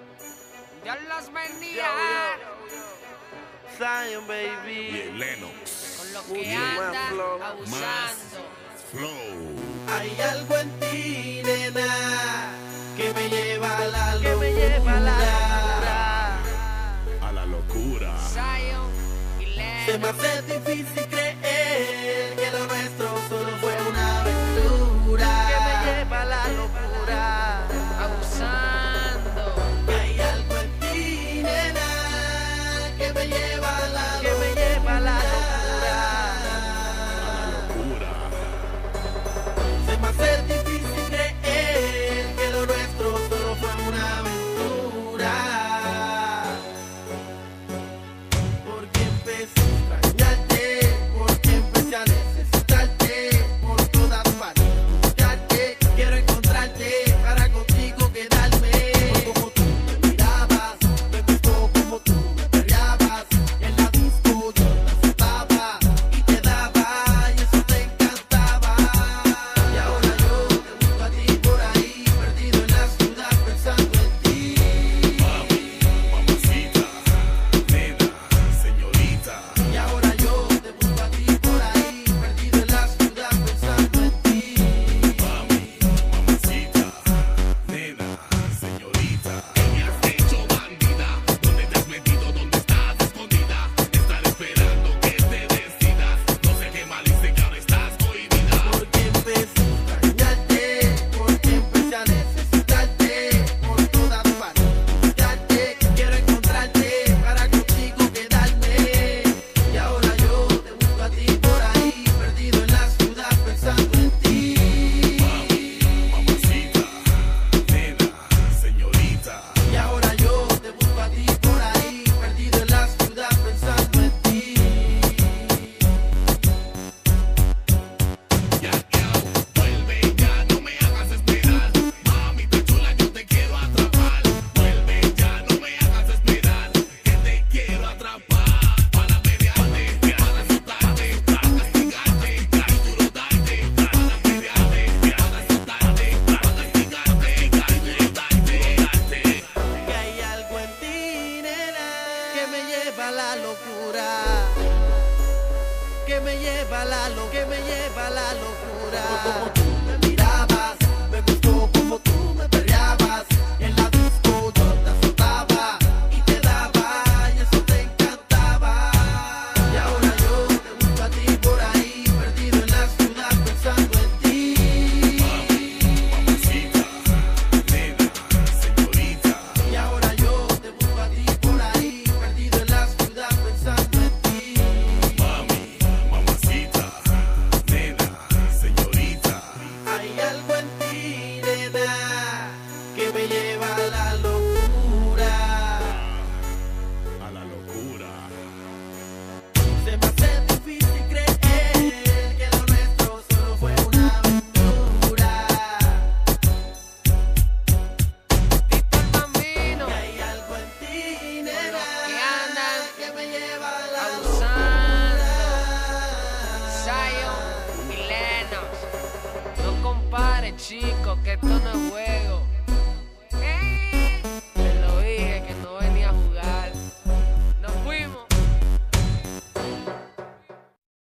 Dios los bendiga. Zion, baby. Y el Lennox. Con lo Mucho que más andan flow. abusando. Flow. Hay algo en ti, nena, que me lleva a la locura. A la locura. Zion y Se me Lennox. hace difícil creer que lo nuestro solo fue una aventura. Que me lleva a la locura. Abusando. Hay algo en ti, nena, que me lleva a la locura. A la locura. Se me hace difícil creer que lo nuestro solo fue una aventura. Porque empecé a extrañarte, porque empecé a necesitarte por todas partes. Buscarte, quiero encontrarte para contigo quedarme. Por como tú me mirabas, me gustó como tú me peleabas. En la disco yo te aceptaba y te daba y eso te encantaba. Y ahora yo te busco a ti por ahí, perdido en la ciudad pensando en ti. Mami, mamacita, nena, señorita. Y ahora yo te busco a ti por ahí, perdido en la ciudad pensando en ti. Mami, mamacita, nena, señorita. ¿Qué me has hecho, bandida? ¿Dónde te has metido? ¿Dónde estás escondida? Estar esperando que te decidas. No sé qué mal hice que ahora estás cohibida. Porque empecé a extrañarte, porque empecé a necesitarte por todas partes. Buscarte, quiero encontrarte para contigo quedarme. Y ahora yo te busco a ti por ahí, perdido en la ciudad pensando en ti. Mamacita, nena, señorita. Y ahora yo te busco a ti por ahí, perdido en la ciudad pensando en ti. Ya, vuelve ya, no me hagas esperar. Mamita chula, yo te quiero atrapar. Vuelve ya, no me hagas esperar. Que te quiero atrapar. Para pelearte, para azotarte, para castigarte, para duro darte. Para pelearte, para azotarte, para castigarte, para duro darte. Que hay algo en ti, nena, que me lleva a la locura. Que me lleva a la locura. Como tú me mirabas, me gustó como tú me peleabas. En la disco yo te azotaba y te daba y eso te encantaba. Y ahora yo te busco a ti por ahí, perdido en la ciudad pensando en ti. Mamacita, nena, señorita. Y ahora yo te busco a ti por ahí, perdido en la ciudad pensando en ti. Mami, mamacita, nena, señorita. Hay algo en ti, nena, que me lleva a la locura. A la locura. Se me hace difícil creer que lo nuestro solo fue una aventura. Tito el Bambino. Que hay algo en ti, nena, que andan que me lleva a la abusando. locura. Zion y Lennox. No compare, chicos, que esto no es juego.